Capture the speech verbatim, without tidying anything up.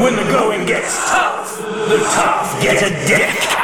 When the going gets tough, the tough get a dick.